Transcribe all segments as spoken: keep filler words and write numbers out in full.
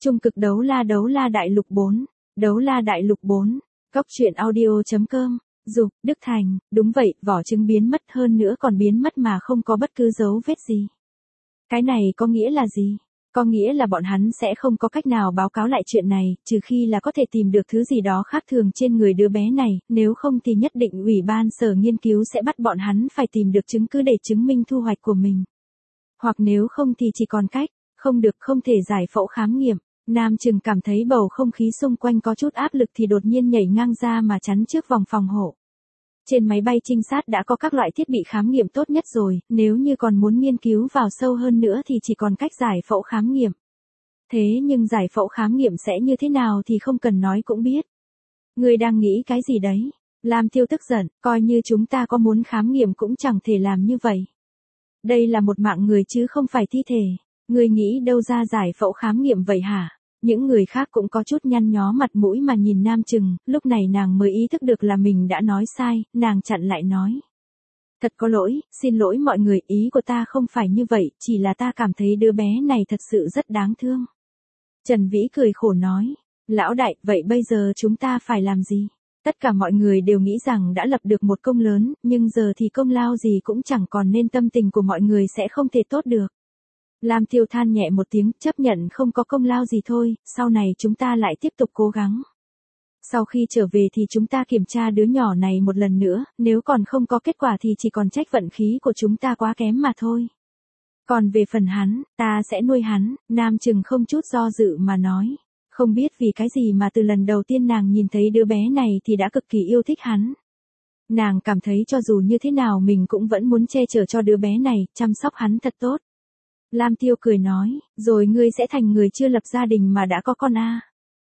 Trung cực đấu la đấu la đại lục bốn. Đấu la đại lục bốn. Cốc truyện audio.com. Dục, Đức Thành, đúng vậy, vỏ trứng biến mất hơn nữa còn biến mất mà không có bất cứ dấu vết gì. Cái này có nghĩa là gì? Có nghĩa là bọn hắn sẽ không có cách nào báo cáo lại chuyện này, trừ khi là có thể tìm được thứ gì đó khác thường trên người đứa bé này, nếu không thì nhất định ủy ban sở nghiên cứu sẽ bắt bọn hắn phải tìm được chứng cứ để chứng minh thu hoạch của mình. Hoặc nếu không thì chỉ còn cách, không được không thể giải phẫu khám nghiệm. Nam Trừng cảm thấy bầu không khí xung quanh có chút áp lực thì đột nhiên nhảy ngang ra mà chắn trước vòng phòng hộ. Trên máy bay trinh sát đã có các loại thiết bị khám nghiệm tốt nhất rồi, nếu như còn muốn nghiên cứu vào sâu hơn nữa thì chỉ còn cách giải phẫu khám nghiệm. Thế nhưng giải phẫu khám nghiệm sẽ như thế nào thì không cần nói cũng biết. Ngươi đang nghĩ cái gì đấy? Lam Tiêu tức giận, coi như chúng ta có muốn khám nghiệm cũng chẳng thể làm như vậy. Đây là một mạng người chứ không phải thi thể. Ngươi nghĩ đâu ra giải phẫu khám nghiệm vậy hả? Những người khác cũng có chút nhăn nhó mặt mũi mà nhìn Nam Trừng, lúc này nàng mới ý thức được là mình đã nói sai, nàng chặn lại nói. Thật có lỗi, xin lỗi mọi người, ý của ta không phải như vậy, chỉ là ta cảm thấy đứa bé này thật sự rất đáng thương. Trần Vĩ cười khổ nói, lão đại, vậy bây giờ chúng ta phải làm gì? Tất cả mọi người đều nghĩ rằng đã lập được một công lớn, nhưng giờ thì công lao gì cũng chẳng còn nên tâm tình của mọi người sẽ không thể tốt được. Lam Tiêu than nhẹ một tiếng, chấp nhận không có công lao gì thôi, sau này chúng ta lại tiếp tục cố gắng. Sau khi trở về thì chúng ta kiểm tra đứa nhỏ này một lần nữa, nếu còn không có kết quả thì chỉ còn trách vận khí của chúng ta quá kém mà thôi. Còn về phần hắn, ta sẽ nuôi hắn, Nam Trừng không chút do dự mà nói. Không biết vì cái gì mà từ lần đầu tiên nàng nhìn thấy đứa bé này thì đã cực kỳ yêu thích hắn. Nàng cảm thấy cho dù như thế nào mình cũng vẫn muốn che chở cho đứa bé này, chăm sóc hắn thật tốt. Lam Tiêu cười nói, rồi ngươi sẽ thành người chưa lập gia đình mà đã có con à.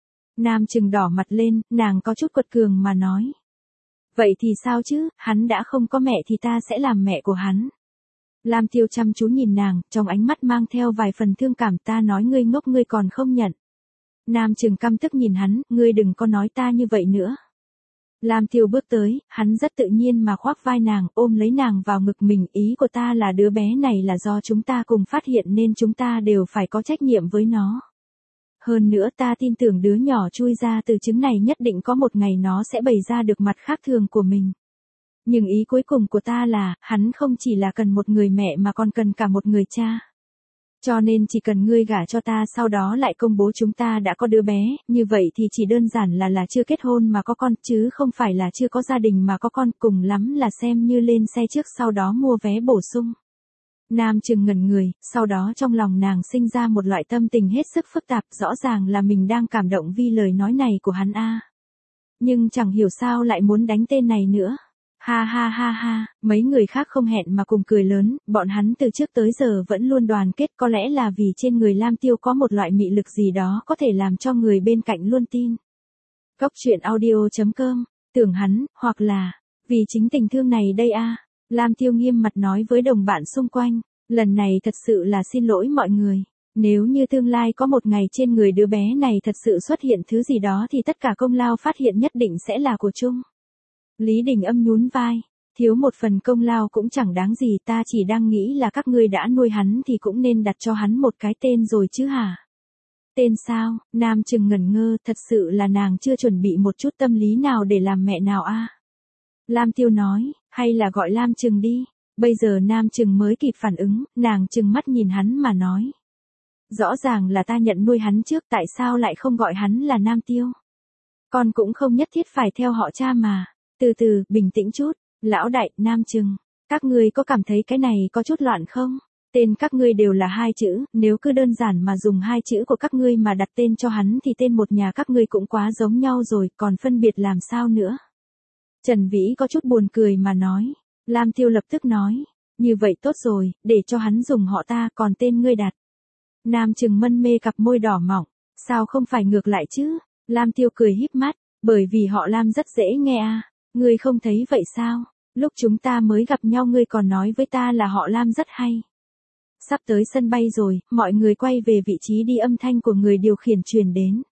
Nam Trừng đỏ mặt lên, nàng có chút quật cường mà nói. Vậy thì sao chứ, hắn đã không có mẹ thì ta sẽ làm mẹ của hắn. Lam Tiêu chăm chú nhìn nàng, trong ánh mắt mang theo vài phần thương cảm, ta nói ngươi ngốc ngươi còn không nhận. Nam Trừng căm tức nhìn hắn, ngươi đừng có nói ta như vậy nữa. Lam Tiêu bước tới, hắn rất tự nhiên mà khoác vai nàng, ôm lấy nàng vào ngực mình, ý của ta là đứa bé này là do chúng ta cùng phát hiện nên chúng ta đều phải có trách nhiệm với nó. Hơn nữa ta tin tưởng đứa nhỏ chui ra từ trứng này nhất định có một ngày nó sẽ bày ra được mặt khác thường của mình. Nhưng ý cuối cùng của ta là, hắn không chỉ là cần một người mẹ mà còn cần cả một người cha. Cho nên chỉ cần ngươi gả cho ta sau đó lại công bố chúng ta đã có đứa bé, như vậy thì chỉ đơn giản là là chưa kết hôn mà có con, chứ không phải là chưa có gia đình mà có con, cùng lắm là xem như lên xe trước sau đó mua vé bổ sung. Nam Trừng ngẩn người, sau đó trong lòng nàng sinh ra một loại tâm tình hết sức phức tạp, rõ ràng là mình đang cảm động vì lời nói này của hắn a. Nhưng chẳng hiểu sao lại muốn đánh tên này nữa. Ha ha ha ha, mấy người khác không hẹn mà cùng cười lớn, bọn hắn từ trước tới giờ vẫn luôn đoàn kết, có lẽ là vì trên người Lam Tiêu có một loại mị lực gì đó có thể làm cho người bên cạnh luôn tin. Cốc truyện audio.com, tưởng hắn, hoặc là, vì chính tình thương này đây a. Lam Tiêu nghiêm mặt nói với đồng bạn xung quanh, lần này thật sự là xin lỗi mọi người. Nếu như tương lai có một ngày trên người đứa bé này thật sự xuất hiện thứ gì đó thì tất cả công lao phát hiện nhất định sẽ là của chung. Lý Đình Âm nhún vai, thiếu một phần công lao cũng chẳng đáng gì, ta chỉ đang nghĩ là các ngươi đã nuôi hắn thì cũng nên đặt cho hắn một cái tên rồi chứ hả? Tên sao? Nam Trừng ngẩn ngơ, thật sự là nàng chưa chuẩn bị một chút tâm lý nào để làm mẹ nào a. Lam Tiêu nói, hay là gọi Lam Trừng đi. Bây giờ Nam Trừng mới kịp phản ứng, nàng trừng mắt nhìn hắn mà nói. Rõ ràng là ta nhận nuôi hắn trước, tại sao lại không gọi hắn là Nam Tiêu? Con cũng không nhất thiết phải theo họ cha mà. Từ từ, bình tĩnh chút, lão đại, Nam Trừng, các ngươi có cảm thấy cái này có chút loạn không? Tên các ngươi đều là hai chữ, nếu cứ đơn giản mà dùng hai chữ của các ngươi mà đặt tên cho hắn thì tên một nhà các ngươi cũng quá giống nhau rồi, còn phân biệt làm sao nữa? Trần Vĩ có chút buồn cười mà nói, Lam Tiêu lập tức nói, như vậy tốt rồi, để cho hắn dùng họ ta, còn tên ngươi đặt. Nam Trừng mân mê cặp môi đỏ mỏng, sao không phải ngược lại chứ? Lam Tiêu cười híp mắt, bởi vì họ Lam rất dễ nghe à. Ngươi không thấy vậy sao? Lúc chúng ta mới gặp nhau ngươi còn nói với ta là họ Lam rất hay. Sắp tới sân bay rồi, mọi người quay về vị trí đi, âm thanh của người điều khiển truyền đến.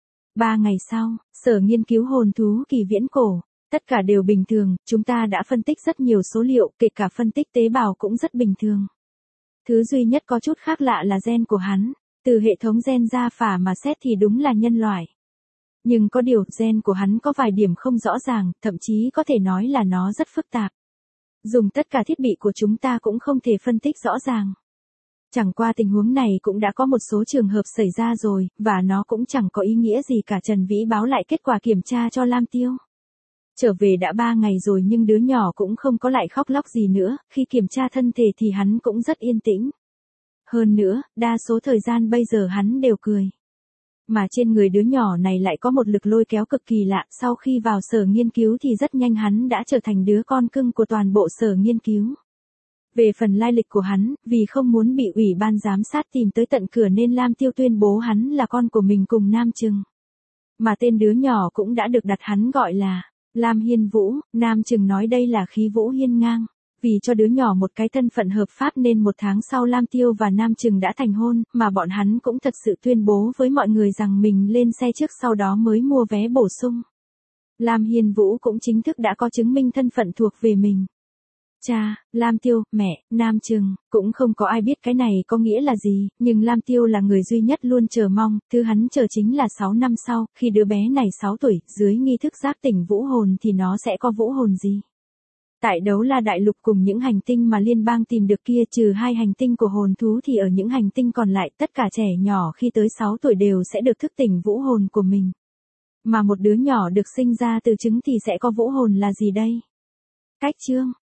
Ba ngày sau, sở nghiên cứu hồn thú kỳ viễn cổ, tất cả đều bình thường, chúng ta đã phân tích rất nhiều số liệu, kể cả phân tích tế bào cũng rất bình thường. Thứ duy nhất có chút khác lạ là gen của hắn. Từ hệ thống gen gia phả mà xét thì đúng là nhân loại. Nhưng có điều, gen của hắn có vài điểm không rõ ràng, thậm chí có thể nói là nó rất phức tạp. Dùng tất cả thiết bị của chúng ta cũng không thể phân tích rõ ràng. Chẳng qua tình huống này cũng đã có một số trường hợp xảy ra rồi, và nó cũng chẳng có ý nghĩa gì cả. Trần Vĩ báo lại kết quả kiểm tra cho Lam Tiêu. Trở về đã ba ngày rồi nhưng đứa nhỏ cũng không có lại khóc lóc gì nữa, khi kiểm tra thân thể thì hắn cũng rất yên tĩnh. Hơn nữa, đa số thời gian bây giờ hắn đều cười. Mà trên người đứa nhỏ này lại có một lực lôi kéo cực kỳ lạ, sau khi vào sở nghiên cứu thì rất nhanh hắn đã trở thành đứa con cưng của toàn bộ sở nghiên cứu. Về phần lai lịch của hắn, vì không muốn bị ủy ban giám sát tìm tới tận cửa nên Lam Tiêu tuyên bố hắn là con của mình cùng Nam Trừng. Mà tên đứa nhỏ cũng đã được đặt hắn gọi là Lam Hiên Vũ, Nam Trừng nói đây là khí vũ hiên ngang. Vì cho đứa nhỏ một cái thân phận hợp pháp nên một tháng sau Lam Tiêu và Nam Trừng đã thành hôn, mà bọn hắn cũng thật sự tuyên bố với mọi người rằng mình lên xe trước sau đó mới mua vé bổ sung. Lam Hiên Vũ cũng chính thức đã có chứng minh thân phận thuộc về mình. Cha, Lam Tiêu, mẹ, Nam Trừng, cũng không có ai biết cái này có nghĩa là gì, nhưng Lam Tiêu là người duy nhất luôn chờ mong, thứ hắn chờ chính là sáu năm sau, khi đứa bé này sáu tuổi, dưới nghi thức giác tỉnh vũ hồn thì nó sẽ có vũ hồn gì. Tại Đấu La Đại Lục cùng những hành tinh mà liên bang tìm được kia, trừ hai hành tinh của hồn thú thì ở những hành tinh còn lại tất cả trẻ nhỏ khi tới sáu tuổi đều sẽ được thức tỉnh vũ hồn của mình. Mà một đứa nhỏ được sinh ra từ trứng thì sẽ có vũ hồn là gì đây? Cách chương